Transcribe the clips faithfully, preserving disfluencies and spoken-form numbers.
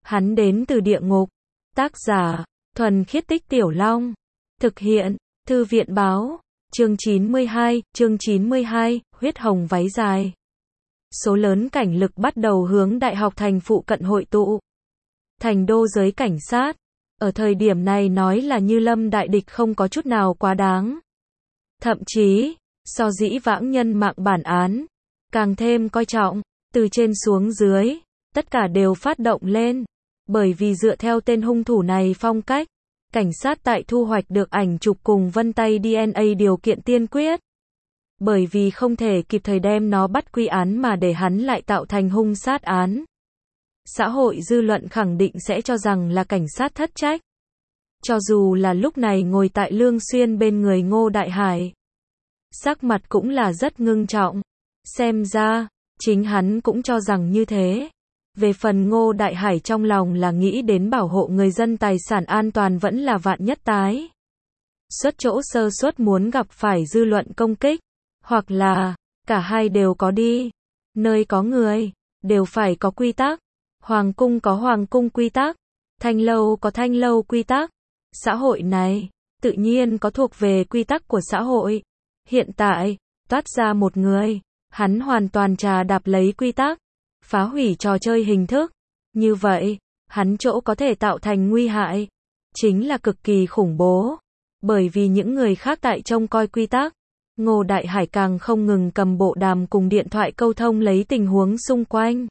Hắn đến từ địa ngục. Tác giả, Thuần Khiết Tích Tiểu Long. Thực hiện, Thư viện báo. Chương chín mươi hai, chương chín mươi hai, huyết hồng váy dài. Số lớn cảnh lực bắt đầu hướng đại học thành phụ cận hội tụ. Thành đô giới cảnh sát. Ở thời điểm này nói là như lâm đại địch không có chút nào quá đáng. Thậm chí, so dĩ vãng nhân mạng bản án, càng thêm coi trọng, từ trên xuống dưới, tất cả đều phát động lên. Bởi vì dựa theo tên hung thủ này phong cách, cảnh sát tại thu hoạch được ảnh chụp cùng vân tay đê en a điều kiện tiên quyết. Bởi vì không thể kịp thời đem nó bắt quy án mà để hắn lại tạo thành hung sát án. Xã hội dư luận khẳng định sẽ cho rằng là cảnh sát thất trách. Cho dù là lúc này ngồi tại Lương Xuyên bên người Ngô Đại Hải, sắc mặt cũng là rất ngưng trọng. Xem ra, chính hắn cũng cho rằng như thế. Về phần Ngô Đại Hải trong lòng là nghĩ đến bảo hộ người dân tài sản an toàn vẫn là vạn nhất tái. Xuất chỗ sơ suất muốn gặp phải dư luận công kích, hoặc là, cả hai đều có đi. Nơi có người, đều phải có quy tắc. Hoàng cung có hoàng cung quy tắc, thanh lâu có thanh lâu quy tắc. Xã hội này, tự nhiên có thuộc về quy tắc của xã hội. Hiện tại, toát ra một người, hắn hoàn toàn trà đạp lấy quy tắc, phá hủy trò chơi hình thức. Như vậy, hắn chỗ có thể tạo thành nguy hại, chính là cực kỳ khủng bố. Bởi vì những người khác tại trông coi quy tắc, Ngô Đại Hải càng không ngừng cầm bộ đàm cùng điện thoại câu thông lấy tình huống xung quanh.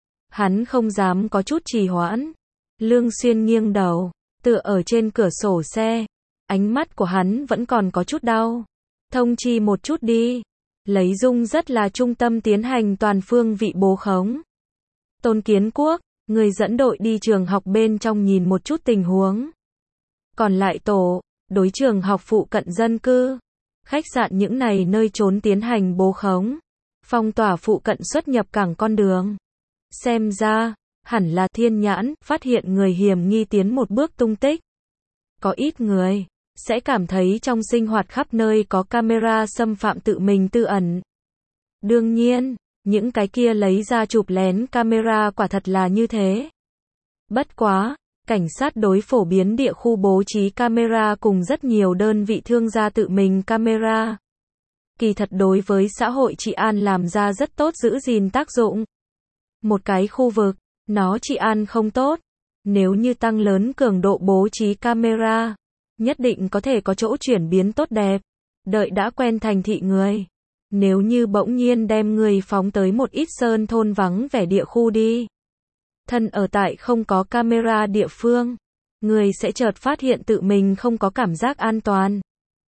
Hắn không dám có chút trì hoãn. Lương Xuyên nghiêng đầu, tựa ở trên cửa sổ xe. Ánh mắt của hắn vẫn còn có chút đau. Thông chi một chút đi. Lấy Dung rất là trung tâm tiến hành toàn phương vị bố khống. Tôn Kiến Quốc, người dẫn đội đi trường học bên trong nhìn một chút tình huống. Còn lại tổ, đối trường học phụ cận dân cư, khách sạn những này nơi trốn tiến hành bố khống. Phong tỏa phụ cận xuất nhập cảng con đường. Xem ra, hẳn là thiên nhãn, phát hiện người hiểm nghi tiến một bước tung tích. Có ít người, sẽ cảm thấy trong sinh hoạt khắp nơi có camera xâm phạm tự mình tư ẩn. Đương nhiên, những cái kia lấy ra chụp lén camera quả thật là như thế. Bất quá, cảnh sát đối phổ biến địa khu bố trí camera cùng rất nhiều đơn vị thương gia tự mình camera. Kỳ thật đối với xã hội trị an làm ra rất tốt giữ gìn tác dụng. Một cái khu vực, nó trị an không tốt. Nếu như tăng lớn cường độ bố trí camera, nhất định có thể có chỗ chuyển biến tốt đẹp. Đợi đã quen thành thị người. Nếu như bỗng nhiên đem người phóng tới một ít sơn thôn vắng vẻ địa khu đi. Thân ở tại không có camera địa phương, người sẽ chợt phát hiện tự mình không có cảm giác an toàn.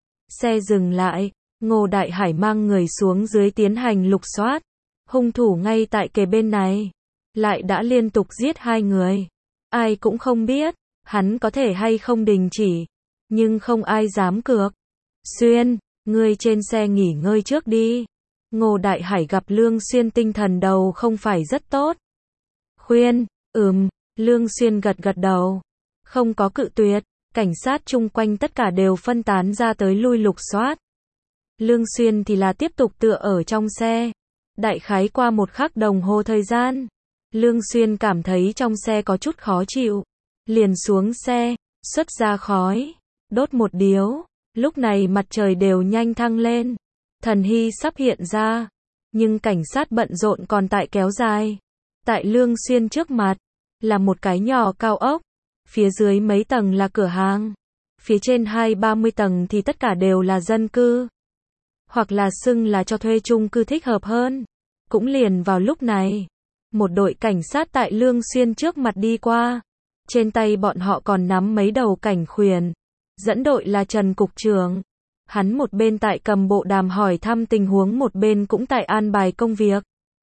Xe dừng lại, Ngô Đại Hải mang người xuống dưới tiến hành lục soát. Hung thủ ngay tại kề bên này, lại đã liên tục giết hai người. Ai cũng không biết, hắn có thể hay không đình chỉ, nhưng không ai dám cược. Xuyên, ngươi trên xe nghỉ ngơi trước đi. Ngô Đại Hải gặp Lương Xuyên tinh thần đầu không phải rất tốt. Khuyên, ừm, Lương Xuyên gật gật đầu. Không có cự tuyệt, cảnh sát chung quanh tất cả đều phân tán ra tới lui lục soát. Lương Xuyên thì là tiếp tục tựa ở trong xe. Đại khái qua một khắc đồng hồ thời gian, Lương Xuyên cảm thấy trong xe có chút khó chịu. Liền xuống xe, xuất ra khói, đốt một điếu. Lúc này mặt trời đều nhanh thăng lên. Thần hy sắp hiện ra. Nhưng cảnh sát bận rộn còn tại kéo dài. Tại Lương Xuyên trước mặt, là một cái nhỏ cao ốc. Phía dưới mấy tầng là cửa hàng. Phía trên hai ba mươi tầng thì tất cả đều là dân cư. Hoặc là xưng là cho thuê chung cư thích hợp hơn. Cũng liền vào lúc này, một đội cảnh sát tại Lương Xuyên trước mặt đi qua. Trên tay bọn họ còn nắm mấy đầu cảnh khuyển. Dẫn đội là Trần Cục trưởng. Hắn một bên tại cầm bộ đàm hỏi thăm tình huống, một bên cũng tại an bài công việc.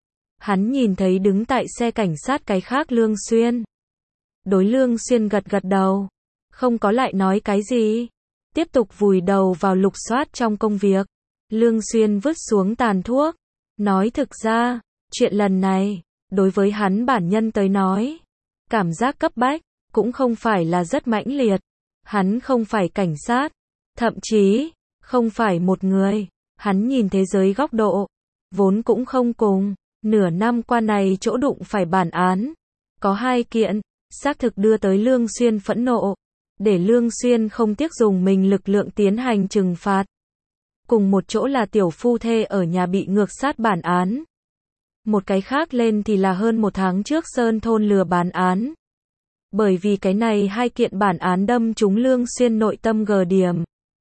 Hắn nhìn thấy đứng tại xe cảnh sát cái khác Lương Xuyên. Đối Lương Xuyên gật gật đầu. Không có lại nói cái gì. Tiếp tục vùi đầu vào lục soát trong công việc. Lương Xuyên vứt xuống tàn thuốc. Nói thực ra, chuyện lần này, đối với hắn bản nhân tới nói, cảm giác cấp bách, cũng không phải là rất mãnh liệt. Hắn không phải cảnh sát, thậm chí, không phải một người. Hắn nhìn thế giới góc độ, vốn cũng không cùng. Nửa năm qua này chỗ đụng phải bản án, có hai kiện. xác thực đưa tới Lương Xuyên phẫn nộ, để Lương Xuyên không tiếc dùng mình lực lượng tiến hành trừng phạt. Cùng một chỗ là tiểu phu thê ở nhà bị ngược sát bản án. Một cái khác lên thì là hơn một tháng trước Sơn thôn lừa bán án. Bởi vì cái này hai kiện bản án đâm trúng Lương Xuyên nội tâm gờ điểm,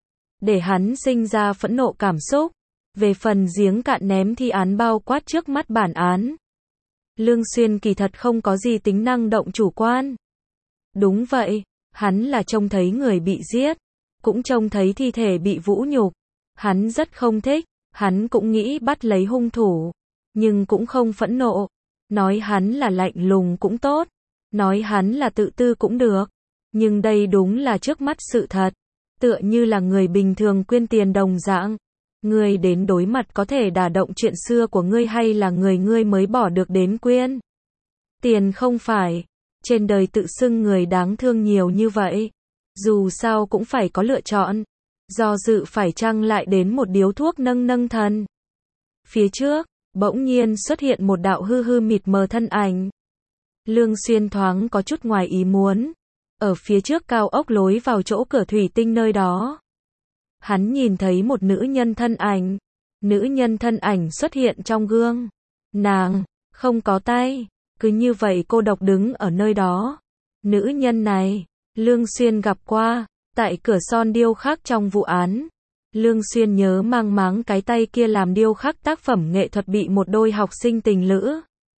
để hắn sinh ra phẫn nộ cảm xúc. Về phần giếng cạn ném thi án bao quát trước mắt bản án, Lương Xuyên kỳ thật không có gì tính năng động chủ quan. Đúng vậy, hắn là trông thấy người bị giết, cũng trông thấy thi thể bị vũ nhục. Hắn rất không thích, hắn cũng nghĩ bắt lấy hung thủ, nhưng cũng không phẫn nộ. Nói hắn là lạnh lùng cũng tốt, nói hắn là tự tư cũng được. Nhưng đây đúng là trước mắt sự thật, tựa như là người bình thường quyên tiền đồng dạng. Ngươi đến đối mặt có thể đả động chuyện xưa của ngươi hay là người ngươi mới bỏ được đến quyên tiền không phải. Trên đời tự xưng người đáng thương nhiều như vậy, dù sao cũng phải có lựa chọn. Do dự phải chăng lại đến một điếu thuốc nâng nâng thần. Phía trước, bỗng nhiên xuất hiện một đạo hư hư mịt mờ thân ảnh. Lương Xuyên thoáng có chút ngoài ý muốn. Ở phía trước cao ốc lối vào chỗ cửa thủy tinh nơi đó, hắn nhìn thấy một nữ nhân thân ảnh. Nữ nhân thân ảnh xuất hiện trong gương. Nàng không có tay, cứ như vậy cô độc đứng ở nơi đó. Nữ nhân này, Lương Xuyên gặp qua, tại cửa son điêu khắc trong vụ án. Lương Xuyên nhớ mang máng cái tay kia làm điêu khắc tác phẩm nghệ thuật bị một đôi học sinh tình lữ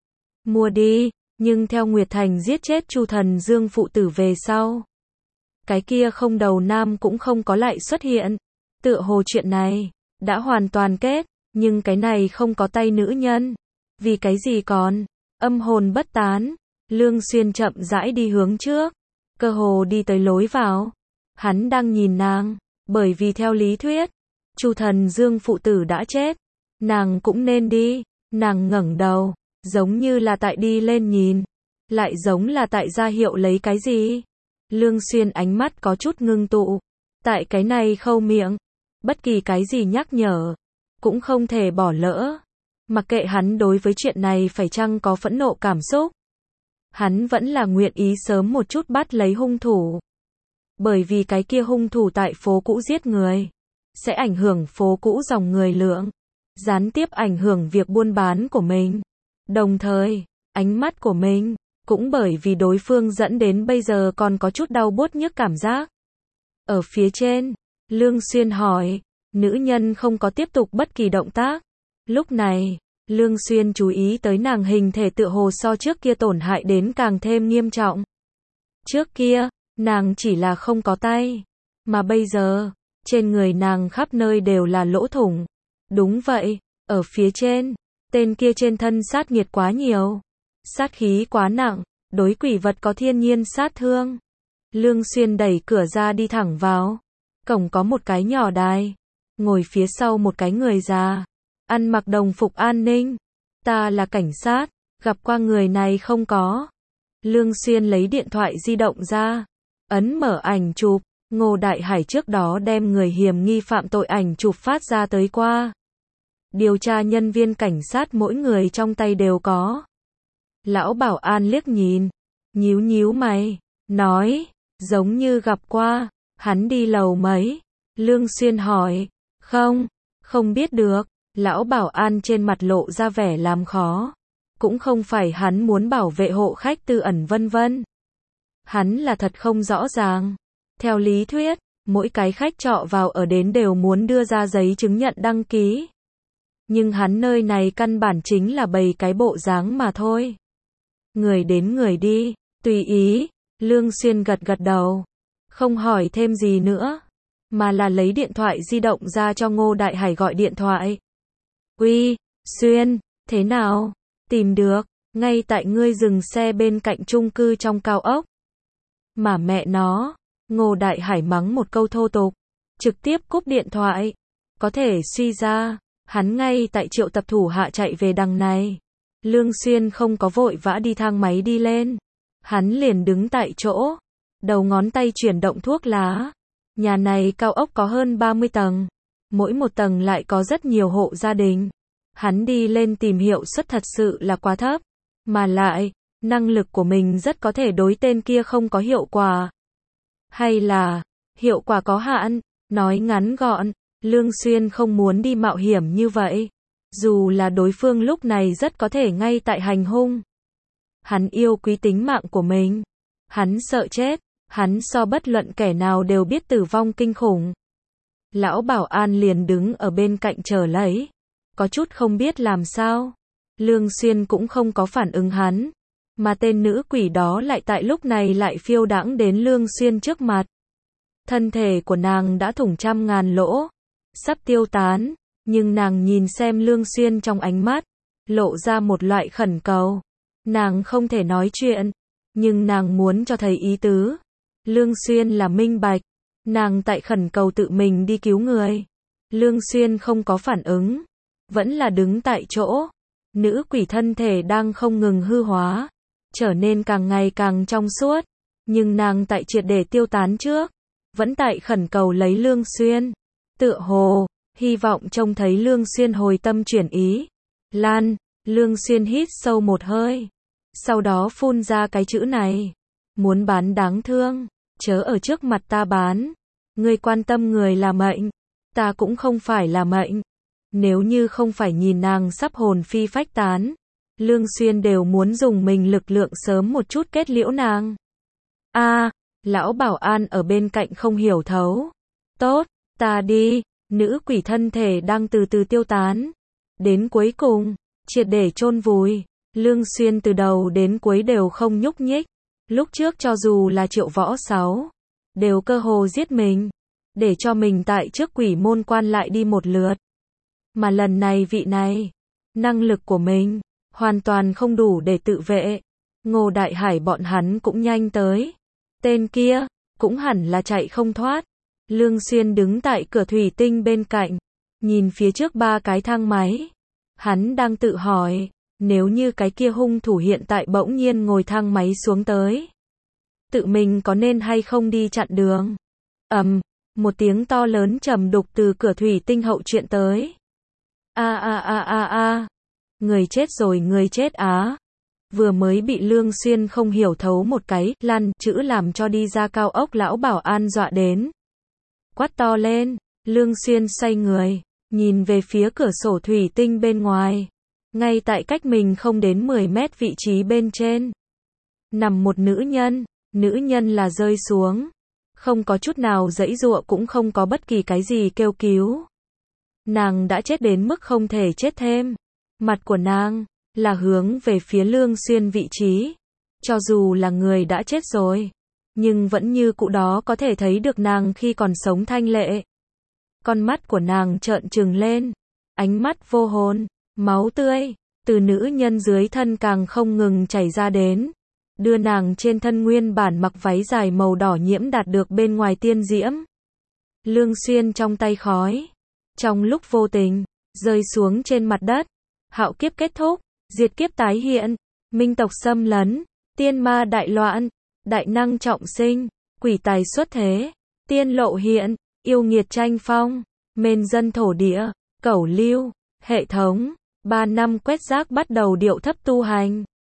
mua đi, nhưng theo Nguyệt Thành giết chết Chu Thần Dương phụ tử về sau, cái kia không đầu nam cũng không có lại xuất hiện. Tựa hồ chuyện này đã hoàn toàn kết, nhưng cái này không có tay nữ nhân, vì cái gì còn âm hồn bất tán. Lương Xuyên chậm rãi đi hướng trước, cơ hồ đi tới lối vào. Hắn đang nhìn nàng, bởi vì theo lý thuyết, Chu Thần Dương phụ tử đã chết, nàng cũng nên đi. Nàng ngẩng đầu, giống như là tại đi lên nhìn, lại giống là tại ra hiệu lấy cái gì. Lương Xuyên ánh mắt có chút ngưng tụ, tại cái này khâu miệng, bất kỳ cái gì nhắc nhở cũng không thể bỏ lỡ. Mặc kệ hắn đối với chuyện này phải chăng có phẫn nộ cảm xúc, hắn vẫn là nguyện ý sớm một chút bắt lấy hung thủ. Bởi vì cái kia hung thủ tại phố cũ giết người, sẽ ảnh hưởng phố cũ dòng người lượng, gián tiếp ảnh hưởng việc buôn bán của mình. Đồng thời, ánh mắt của mình, cũng bởi vì đối phương dẫn đến bây giờ còn có chút đau buốt nhức cảm giác. Ở phía trên, Lương Xuyên hỏi, nữ nhân không có tiếp tục bất kỳ động tác. Lúc này, Lương Xuyên chú ý tới nàng hình thể tựa hồ so trước kia tổn hại đến càng thêm nghiêm trọng. Trước kia, nàng chỉ là không có tay, mà bây giờ, trên người nàng khắp nơi đều là lỗ thủng. Đúng vậy, ở phía trên, tên kia trên thân sát nghiệt quá nhiều, sát khí quá nặng, đối quỷ vật có thiên nhiên sát thương. Lương Xuyên đẩy cửa ra đi thẳng vào. Cổng có một cái nhỏ đài, ngồi phía sau một cái người già, ăn mặc đồng phục an ninh. Ta là cảnh sát, gặp qua người này không có? Lương Xuyên lấy điện thoại di động ra, ấn mở ảnh chụp. Ngô Đại Hải trước đó đem người hiểm nghi phạm tội ảnh chụp phát ra tới qua. Điều tra nhân viên cảnh sát mỗi người trong tay đều có. Lão bảo an liếc nhìn, nhíu nhíu mày, nói, giống như gặp qua. Hắn đi lầu mấy? Lương Xuyên hỏi. Không, không biết được. Lão bảo an trên mặt lộ ra vẻ làm khó. Cũng không phải hắn muốn bảo vệ hộ khách tư ẩn vân vân. Hắn là thật không rõ ràng. Theo lý thuyết, mỗi cái khách trọ vào ở đến đều muốn đưa ra giấy chứng nhận đăng ký. Nhưng hắn nơi này căn bản chính là bày cái bộ dáng mà thôi. Người đến người đi, tùy ý. Lương Xuyên gật gật đầu, không hỏi thêm gì nữa, mà là lấy điện thoại di động ra cho Ngô Đại Hải gọi điện thoại. Uy, Xuyên, thế nào? Tìm được, ngay tại ngươi dừng xe bên cạnh chung cư trong cao ốc. Mà mẹ nó, Ngô Đại Hải mắng một câu thô tục, trực tiếp cúp điện thoại. Có thể suy ra, hắn ngay tại triệu tập thủ hạ chạy về đằng này. Lương Xuyên không có vội vã đi thang máy đi lên, hắn liền đứng tại chỗ, đầu ngón tay chuyển động thuốc lá. Nhà này cao ốc có hơn ba mươi tầng, mỗi một tầng lại có rất nhiều hộ gia đình. Hắn đi lên tìm hiệu suất thật sự là quá thấp, mà lại, năng lực của mình rất có thể đối tên kia không có hiệu quả. Hay là, hiệu quả có hạn, nói ngắn gọn, Lương Xuyên không muốn đi mạo hiểm như vậy. Dù là đối phương lúc này rất có thể ngay tại hành hung. Hắn yêu quý tính mạng của mình. Hắn sợ chết. Hắn so bất luận kẻ nào đều biết tử vong kinh khủng. Lão bảo an liền đứng ở bên cạnh chờ lấy. Có chút không biết làm sao. Lương Xuyên cũng không có phản ứng hắn. Mà tên nữ quỷ đó lại tại lúc này lại phiêu đãng đến Lương Xuyên trước mặt. Thân thể của nàng đã thủng trăm ngàn lỗ. Sắp tiêu tán. Nhưng nàng nhìn xem Lương Xuyên trong ánh mắt. Lộ ra một loại khẩn cầu. Nàng không thể nói chuyện. Nhưng nàng muốn cho thấy ý tứ. Lương Xuyên là minh bạch. Nàng tại khẩn cầu tự mình đi cứu người. Lương Xuyên không có phản ứng. Vẫn là đứng tại chỗ. Nữ quỷ thân thể đang không ngừng hư hóa. Trở nên càng ngày càng trong suốt. Nhưng nàng tại triệt để tiêu tán trước. Vẫn tại khẩn cầu lấy Lương Xuyên. Tựa hồ, hy vọng trông thấy Lương Xuyên hồi tâm chuyển ý. Lan, Lương Xuyên hít sâu một hơi. Sau đó phun ra cái chữ này. Muốn bán đáng thương. Chớ ở trước mặt ta bán. Ngươi quan tâm người là mệnh. Ta cũng không phải là mệnh. Nếu như không phải nhìn nàng sắp hồn phi phách tán. Lương Xuyên đều muốn dùng mình lực lượng sớm một chút kết liễu nàng. A, lão bảo an ở bên cạnh không hiểu thấu. Tốt, ta đi. Nữ quỷ thân thể đang từ từ tiêu tán. Đến cuối cùng, triệt để chôn vùi. Lương Xuyên từ đầu đến cuối đều không nhúc nhích. Lúc trước cho dù là Triệu Võ Sáu, đều cơ hồ giết mình. Để cho mình tại trước quỷ môn quan lại đi một lượt. Mà lần này vị này, năng lực của mình, hoàn toàn không đủ để tự vệ. Ngô Đại Hải bọn hắn cũng nhanh tới. Tên kia, cũng hẳn là chạy không thoát. Lương Xuyên đứng tại cửa thủy tinh bên cạnh, nhìn phía trước ba cái thang máy. Hắn đang tự hỏi, nếu như cái kia hung thủ hiện tại bỗng nhiên ngồi thang máy xuống tới. Tự mình có nên hay không đi chặn đường? Ầm, một tiếng to lớn trầm đục từ cửa thủy tinh hậu chuyện tới. A a a a a. Người chết rồi, người chết á. Vừa mới bị Lương Xuyên không hiểu thấu một cái lăn chữ làm cho đi ra cao ốc lão bảo an dọa đến. Quát to lên, Lương Xuyên xoay người, nhìn về phía cửa sổ thủy tinh bên ngoài. Ngay tại cách mình không đến mười mét vị trí bên trên. Nằm một nữ nhân, nữ nhân là rơi xuống. Không có chút nào giãy giụa cũng không có bất kỳ cái gì kêu cứu. Nàng đã chết đến mức không thể chết thêm. Mặt của nàng, là hướng về phía Lương Xuyên vị trí. Cho dù là người đã chết rồi. Nhưng vẫn như cụ đó có thể thấy được nàng khi còn sống thanh lệ. Con mắt của nàng trợn trừng lên. Ánh mắt vô hồn. Máu tươi, từ nữ nhân dưới thân càng không ngừng chảy ra đến. Đưa nàng trên thân nguyên bản mặc váy dài màu đỏ nhiễm đạt được bên ngoài tiên diễm. Lương Xuyên trong tay khói. Trong lúc vô tình, rơi xuống trên mặt đất. Hạo kiếp kết thúc, diệt kiếp tái hiện, minh tộc xâm lấn, tiên ma đại loạn, đại năng trọng sinh, quỷ tài xuất thế, tiên lộ hiện, yêu nghiệt tranh phong, mên dân thổ địa, cẩu lưu, hệ thống. Ba năm quét rác bắt đầu điệu thấp tu hành.